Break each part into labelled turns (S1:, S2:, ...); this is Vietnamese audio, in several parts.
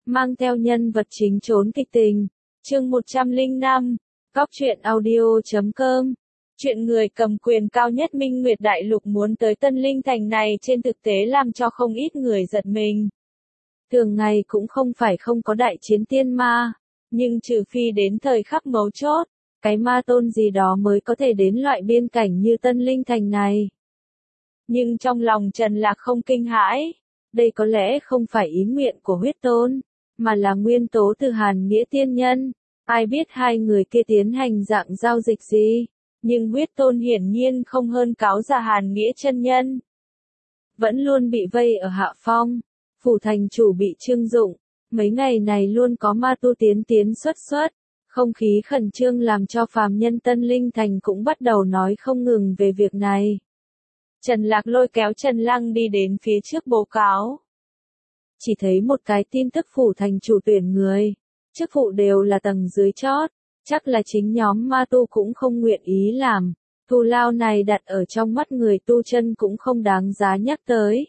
S1: mang theo nhân vật chính trốn kịch tình. Chương 105, Cóc truyện audio.com. Chuyện người cầm quyền cao nhất Minh Nguyệt Đại Lục muốn tới Tân Linh Thành này trên thực tế làm cho không ít người giật mình. Thường ngày cũng không phải không có đại chiến tiên ma, nhưng trừ phi đến thời khắc mấu chốt, cái ma tôn gì đó mới có thể đến loại biên cảnh như Tân Linh Thành này. Nhưng trong lòng Trần Lạc không kinh hãi, đây có lẽ không phải ý nguyện của huyết tôn, mà là nguyên tố từ Hàn Nghĩa tiên nhân. Ai biết hai người kia tiến hành dạng giao dịch gì, nhưng huyết tôn hiển nhiên không hơn cáo già Hàn Nghĩa chân nhân. Vẫn luôn bị vây ở hạ phong, phủ thành chủ bị trương dụng, mấy ngày này luôn có ma tu tiến xuất, không khí khẩn trương làm cho phàm nhân Tân Linh Thành cũng bắt đầu nói không ngừng về việc này. Trần Lạc lôi kéo Trần Lăng đi đến phía trước báo cáo. Chỉ thấy một cái tin tức phủ thành chủ tuyển người, chức vụ đều là tầng dưới chót, chắc là chính nhóm ma tu cũng không nguyện ý làm, thù lao này đặt ở trong mắt người tu chân cũng không đáng giá nhắc tới.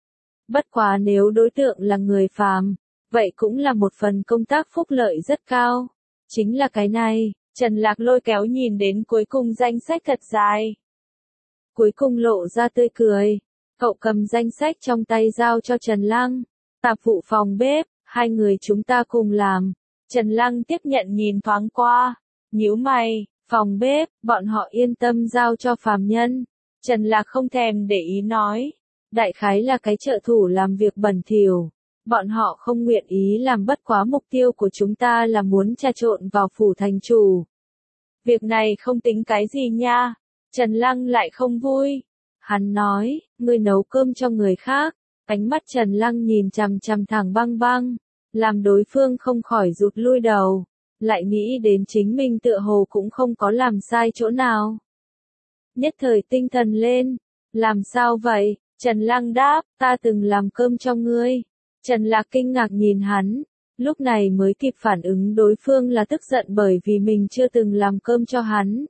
S1: Bất quá nếu đối tượng là người phàm, vậy cũng là một phần công tác phúc lợi rất cao. Chính là cái này, Trần Lạc lôi kéo nhìn đến cuối cùng danh sách thật dài. Cuối cùng lộ ra tươi cười, cậu cầm danh sách trong tay giao cho Trần Lăng, tạp vụ phòng bếp, hai người chúng ta cùng làm. Trần Lăng tiếp nhận nhìn thoáng qua, nhíu mày, phòng bếp, bọn họ yên tâm giao cho phàm nhân. Trần Lạc không thèm để ý nói, đại khái là cái trợ thủ làm việc bẩn thỉu. Bọn họ không nguyện ý làm, bất quá mục tiêu của chúng ta là muốn trà trộn vào phủ thành chủ. Việc này không tính cái gì nha. Trần Lăng lại không vui. Hắn nói, ngươi nấu cơm cho người khác. Ánh mắt Trần Lăng nhìn chằm chằm thẳng băng băng, làm đối phương không khỏi rụt lui đầu, lại nghĩ đến chính mình tựa hồ cũng không có làm sai chỗ nào. Nhất thời tinh thần lên, làm sao vậy? Trần Lăng đáp, ta từng làm cơm cho ngươi. Trần Lạc kinh ngạc nhìn hắn, lúc này mới kịp phản ứng đối phương là tức giận bởi vì mình chưa từng làm cơm cho hắn.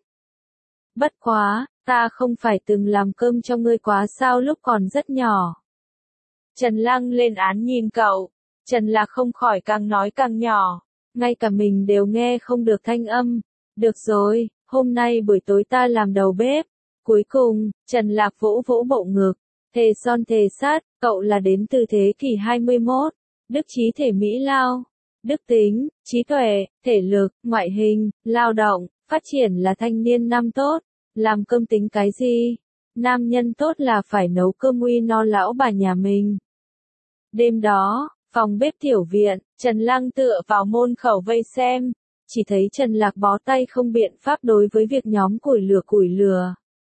S1: Bất quá, ta không phải từng làm cơm cho ngươi quá sao lúc còn rất nhỏ. Trần Lăng lên án nhìn cậu, Trần Lạc không khỏi càng nói càng nhỏ, ngay cả mình đều nghe không được thanh âm. Được rồi, hôm nay buổi tối ta làm đầu bếp. Cuối cùng, Trần Lạc vỗ vỗ bộ ngực, thề son thề sát, cậu là đến từ thế kỷ 21, đức trí thể mỹ lao, đức tính, trí tuệ, thể lực, ngoại hình, lao động, phát triển là thanh niên nam tốt, làm cơm tính cái gì? Nam nhân tốt là phải nấu cơm uy no lão bà nhà mình. Đêm đó, phòng bếp tiểu viện, Trần Lăng tựa vào môn khẩu vây xem, chỉ thấy Trần Lạc bó tay không biện pháp đối với việc nhóm củi lửa.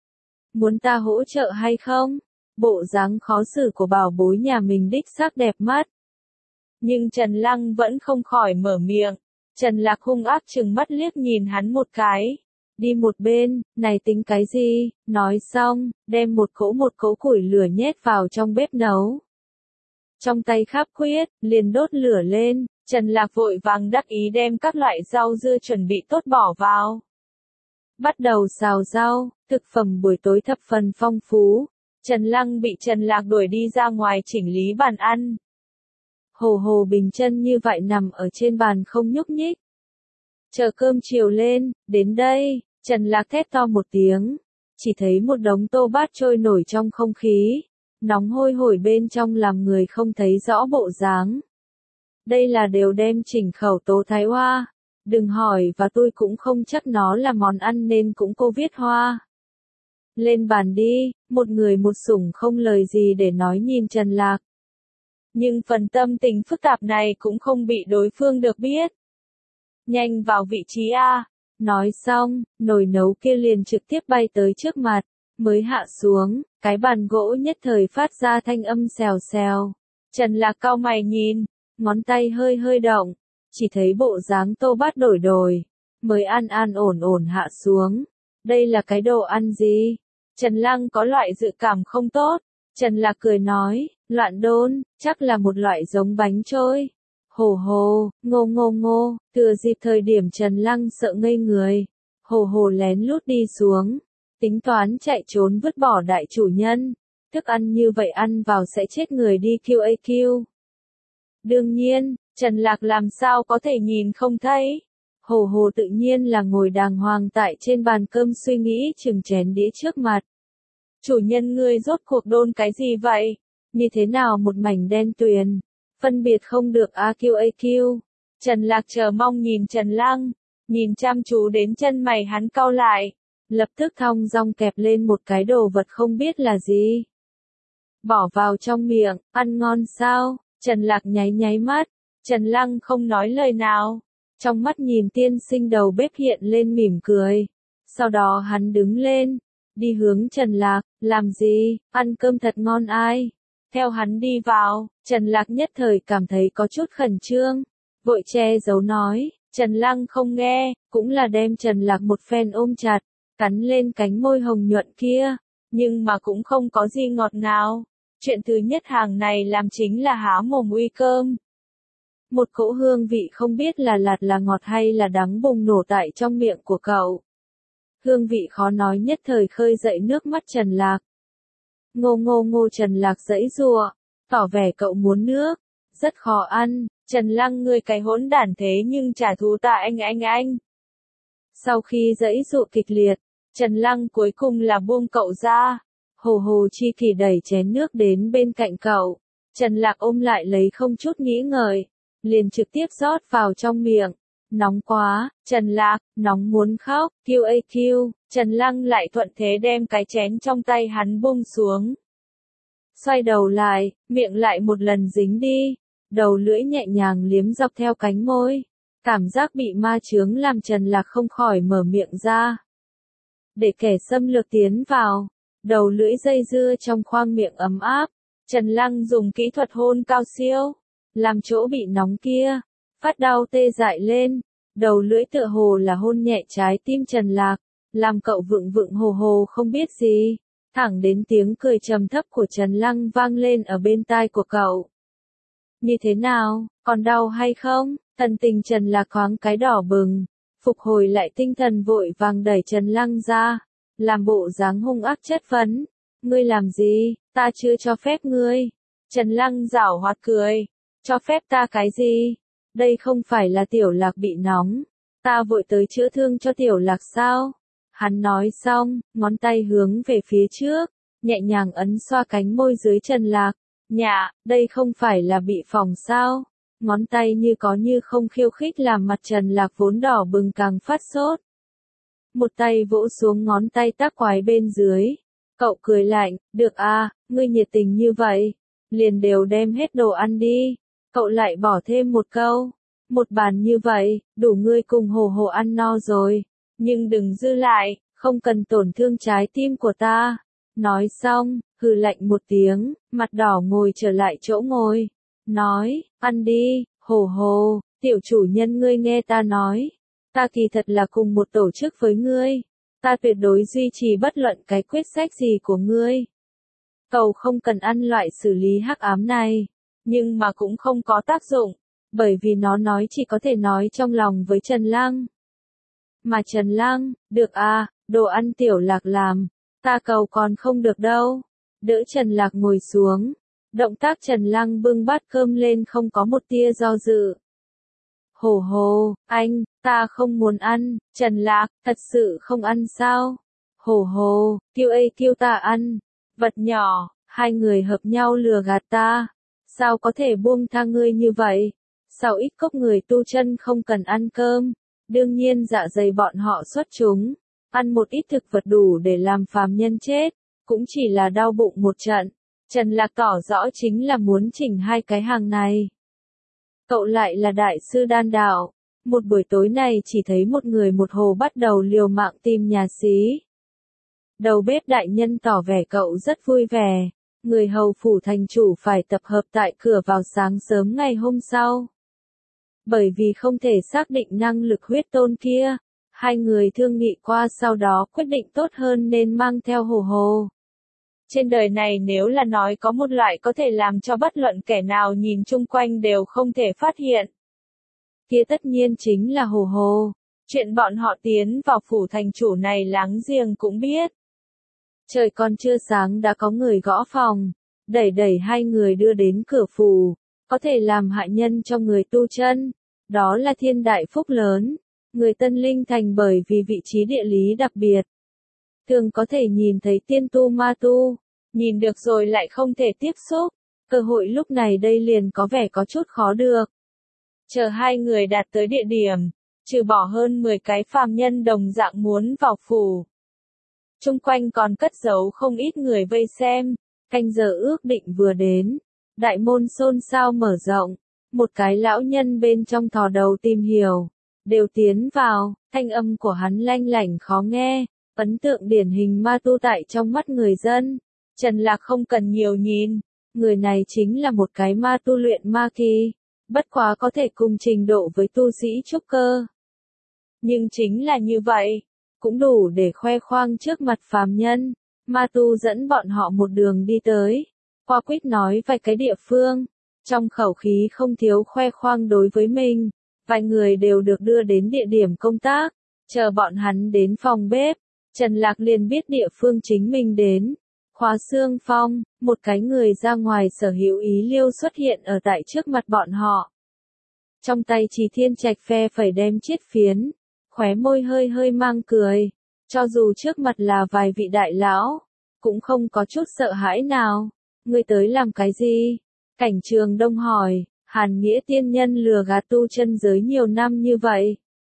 S1: Muốn ta hỗ trợ hay không? Bộ dáng khó xử của bảo bối nhà mình đích xác đẹp mắt. Nhưng Trần Lăng vẫn không khỏi mở miệng. Trần Lạc hung ác trừng mắt liếc nhìn hắn một cái. Đi một bên, này tính cái gì? Nói xong, đem một cỗ củi lửa nhét vào trong bếp nấu. Trong tay khắp quyết, liền đốt lửa lên, Trần Lạc vội vàng đắc ý đem các loại rau dưa chuẩn bị tốt bỏ vào. Bắt đầu xào rau, thực phẩm buổi tối thập phần phong phú. Trần Lăng bị Trần Lạc đuổi đi ra ngoài chỉnh lý bàn ăn. Hồ Hồ bình chân như vậy nằm ở trên bàn không nhúc nhích. Chờ cơm chiều lên, đến đây, Trần Lạc thét to một tiếng. Chỉ thấy một đống tô bát trôi nổi trong không khí. Nóng hôi hổi bên trong làm người không thấy rõ bộ dáng. Đây là đều đem chỉnh khẩu tố thái hoa. Đừng hỏi và tôi cũng không chắc nó là món ăn nên cũng cô viết hoa. Lên bàn đi, một người một sủng không lời gì để nói nhìn Trần Lạc. Nhưng phần tâm tình phức tạp này cũng không bị đối phương được biết. Nhanh vào vị trí A. Nói xong, nồi nấu kia liền trực tiếp bay tới trước mặt. Mới hạ xuống, cái bàn gỗ nhất thời phát ra thanh âm xèo xèo. Trần Lạc cau mày nhìn, ngón tay hơi động, chỉ thấy bộ dáng tô bát đổi, mới an ổn hạ xuống. Đây là cái đồ ăn gì? Trần Lăng có loại dự cảm không tốt. Trần Lạc cười nói, loạn đôn, chắc là một loại giống bánh trôi. Hồ Hồ, ngô, thừa dịp thời điểm Trần Lăng sợ ngây người. Hồ Hồ lén lút đi xuống. Tính toán chạy trốn vứt bỏ đại chủ nhân. Thức ăn như vậy ăn vào sẽ chết người đi QAQ. Đương nhiên, Trần Lạc làm sao có thể nhìn không thấy. Hồ Hồ tự nhiên là ngồi đàng hoàng tại trên bàn cơm suy nghĩ chừng chén đĩa trước mặt. Chủ nhân ngươi rốt cuộc đôn cái gì vậy? Như thế nào một mảnh đen tuyền? Phân biệt không được AQ. Trần Lạc chờ mong nhìn Trần Lăng, nhìn chăm chú đến chân mày hắn cau lại, lập tức thong dong kẹp lên một cái đồ vật không biết là gì. Bỏ vào trong miệng, ăn ngon sao? Trần Lạc nháy mắt, Trần Lăng không nói lời nào. Trong mắt nhìn tiên sinh đầu bếp hiện lên mỉm cười. Sau đó hắn đứng lên, đi hướng Trần Lạc, làm gì, ăn cơm thật ngon ai. Theo hắn đi vào, Trần Lạc nhất thời cảm thấy có chút khẩn trương, vội che giấu nói, Trần Lăng không nghe, cũng là đem Trần Lạc một phen ôm chặt, cắn lên cánh môi hồng nhuận kia, nhưng mà cũng không có gì ngọt nào. Chuyện thứ nhất hàng này làm chính là há mồm uy cơm. Một cỗ hương vị không biết là lạt là ngọt hay là đắng bùng nổ tại trong miệng của cậu. Hương vị khó nói nhất thời khơi dậy nước mắt Trần Lạc. Ngô Trần Lạc giãy giụa, tỏ vẻ cậu muốn nước, rất khó ăn. Trần Lăng ngươi cái hỗn đản thế nhưng trả thù ta anh. Sau khi giãy giụa kịch liệt, Trần Lăng cuối cùng là buông cậu ra. Hồ Hồ chi kỷ đẩy chén nước đến bên cạnh cậu. Trần Lạc ôm lại lấy không chút nghĩ ngợi, liền trực tiếp rót vào trong miệng. Nóng quá, Trần Lạc, nóng muốn khóc, QAQ, Trần Lăng lại thuận thế đem cái chén trong tay hắn buông xuống. Xoay đầu lại, miệng lại một lần dính đi, đầu lưỡi nhẹ nhàng liếm dọc theo cánh môi. Cảm giác bị ma chướng làm Trần Lạc không khỏi mở miệng ra. Để kẻ xâm lược tiến vào, đầu lưỡi dây dưa trong khoang miệng ấm áp, Trần Lăng dùng kỹ thuật hôn cao siêu, làm chỗ bị nóng kia phát đau tê dại lên, đầu lưỡi tựa hồ là hôn nhẹ trái tim Trần Lạc, làm cậu vựng hồ hồ không biết gì, thẳng đến tiếng cười trầm thấp của Trần Lăng vang lên ở bên tai của cậu. Như thế nào, còn đau hay không? Thần tình Trần Lạc thoáng cái đỏ bừng, phục hồi lại tinh thần vội vàng đẩy Trần Lăng ra, làm bộ dáng hung ác chất vấn. Ngươi làm gì, ta chưa cho phép ngươi. Trần Lăng giảo hoạt cười, cho phép ta cái gì? Đây không phải là Tiểu Lạc bị nóng, ta vội tới chữa thương cho Tiểu Lạc sao? Hắn nói xong, ngón tay hướng về phía trước, nhẹ nhàng ấn xoa cánh môi dưới Trần Lạc. Nhạ, đây không phải là bị phỏng sao? Ngón tay như có như không khiêu khích làm mặt Trần Lạc vốn đỏ bừng càng phát sốt. Một tay vỗ xuống ngón tay tác quái bên dưới. Cậu cười lạnh, được à, ngươi nhiệt tình như vậy, liền đều đem hết đồ ăn đi. Cậu lại bỏ thêm một câu, một bàn như vậy, đủ ngươi cùng Hồ Hồ ăn no rồi, nhưng đừng dư lại, không cần tổn thương trái tim của ta. Nói xong, hừ lạnh một tiếng, mặt đỏ ngồi trở lại chỗ ngồi, nói, ăn đi, Hồ Hồ, tiểu chủ nhân ngươi nghe ta nói, ta kỳ thật là cùng một tổ chức với ngươi, ta tuyệt đối duy trì bất luận cái quyết sách gì của ngươi. Cậu không cần ăn loại xử lý hắc ám này, nhưng mà cũng không có tác dụng, bởi vì nó nói chỉ có thể nói trong lòng với Trần Lăng. Mà Trần Lăng, được à, đồ ăn Tiểu Lạc làm, ta cầu còn không được đâu. Đỡ Trần Lạc ngồi xuống, động tác Trần Lăng bưng bát cơm lên không có một tia do dự. Hồ Hồ, anh, ta không muốn ăn. Trần Lạc, thật sự không ăn sao? Hồ Hồ, kêu ta ăn. Vật nhỏ, hai người hợp nhau lừa gạt ta. Sao có thể buông tha ngươi như vậy? Sao ít cốc người tu chân không cần ăn cơm? Đương nhiên dạ dày bọn họ xuất chúng. Ăn một ít thực vật đủ để làm phàm nhân chết, cũng chỉ là đau bụng một trận. Trần Lạc tỏ rõ chính là muốn chỉnh hai cái hàng này. Cậu lại là đại sư đan đạo. Một buổi tối này chỉ thấy một người một hồ bắt đầu liều mạng tìm nhà xí. Đầu bếp đại nhân tỏ vẻ cậu rất vui vẻ. Người hầu phủ thành chủ phải tập hợp tại cửa vào sáng sớm ngày hôm sau. Bởi vì không thể xác định năng lực huyết tôn kia, hai người thương nghị qua sau đó quyết định tốt hơn nên mang theo Hồ Hồ. Trên đời này nếu là nói có một loại có thể làm cho bất luận kẻ nào nhìn chung quanh đều không thể phát hiện, kia tất nhiên chính là Hồ Hồ. Chuyện bọn họ tiến vào phủ thành chủ này láng giềng cũng biết. Trời còn chưa sáng đã có người gõ phòng, đẩy hai người đưa đến cửa phủ. có thể làm hại nhân cho người tu chân. Đó là thiên đại phúc lớn. Người Tân Linh Thành bởi vì vị trí địa lý đặc biệt, thường có thể nhìn thấy tiên tu ma tu, nhìn được rồi lại không thể tiếp xúc. Cơ hội lúc này đây liền có vẻ có chút khó được. Chờ hai người đạt tới địa điểm, trừ bỏ hơn 10 cái phàm nhân đồng dạng muốn vào phủ, chung quanh còn cất giấu không ít người vây xem. Canh giờ ước định vừa đến, đại môn xôn xao mở rộng, một cái lão nhân bên trong thò đầu tìm hiểu, đều tiến vào, thanh âm của hắn lanh lảnh khó nghe, ấn tượng điển hình ma tu tại trong mắt người dân. Trần Lạc không cần nhiều nhìn, người này chính là một cái ma tu luyện ma kỳ, bất quá có thể cùng trình độ với tu sĩ trúc cơ. Nhưng chính là như vậy, cũng đủ để khoe khoang trước mặt phàm nhân. Ma tu dẫn bọn họ một đường đi tới, qua quýt nói vài cái địa phương, trong khẩu khí không thiếu khoe khoang đối với mình. Vài người đều được đưa đến địa điểm công tác, chờ bọn hắn đến phòng bếp, Trần Lạc liền biết địa phương chính mình đến. Khóa Xương Phong, một cái người ra ngoài sở hữu ý liêu xuất hiện ở tại trước mặt bọn họ. Trong tay Chỉ Thiên Trạch phe phẩy đem chiết phiến, khóe môi hơi hơi mang cười, cho dù trước mặt là vài vị đại lão, cũng không có chút sợ hãi nào. Ngươi tới làm cái gì? Cảnh Trường Đông hỏi. Hàn Nghĩa tiên nhân lừa gạt tu chân giới nhiều năm như vậy,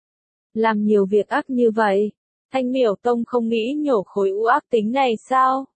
S1: làm nhiều việc ác như vậy, Thanh Miểu Tông không nghĩ nhổ khối u ác tính này sao?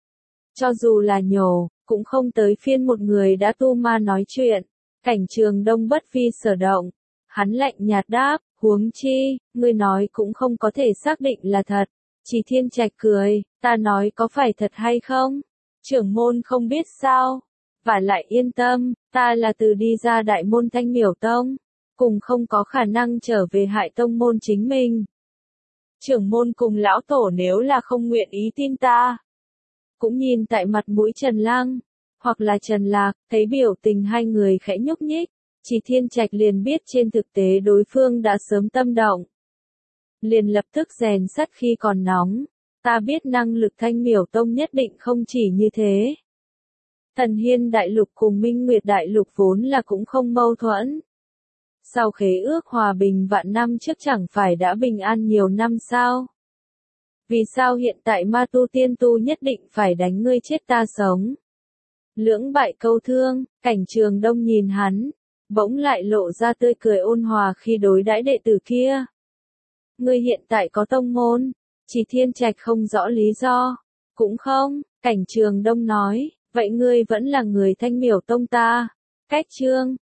S1: Cho dù là nhổ, cũng không tới phiên một người đã tu ma nói chuyện. Cảnh Trường Đông bất vi sở động, hắn lạnh nhạt đáp, huống chi, ngươi nói cũng không có thể xác định là thật. Chỉ Thiên Trạch cười, ta nói có phải thật hay không? Trưởng môn không biết sao? Và lại yên tâm, ta là từ đi ra đại môn Thanh Miểu Tông, cùng không có khả năng trở về hại tông môn chính mình. Trưởng môn cùng lão tổ nếu là không nguyện ý tin ta, cũng nhìn tại mặt mũi Trần Lăng, hoặc là Trần Lạc, thấy biểu tình hai người khẽ nhúc nhích, Chỉ Thiên Trạch liền biết trên thực tế đối phương đã sớm tâm động. Liền lập tức rèn sắt khi còn nóng, ta biết năng lực Thanh Miểu Tông nhất định không chỉ như thế. Thần Hiên Đại Lục cùng Minh Nguyệt Đại Lục vốn là cũng không mâu thuẫn. Sau khế ước hòa bình vạn năm trước chẳng phải đã bình an nhiều năm sao? Vì sao hiện tại ma tu tiên tu nhất định phải đánh ngươi chết ta sống? Lưỡng bại câu thương, Cảnh Trường Đông nhìn hắn, bỗng lại lộ ra tươi cười ôn hòa khi đối đãi đệ tử kia. Ngươi hiện tại có tông môn, Chỉ Thiên Trạch không rõ lý do. Cũng không, Cảnh Trường Đông nói. Vậy ngươi vẫn là người Thanh Miểu Tông ta. Cách chương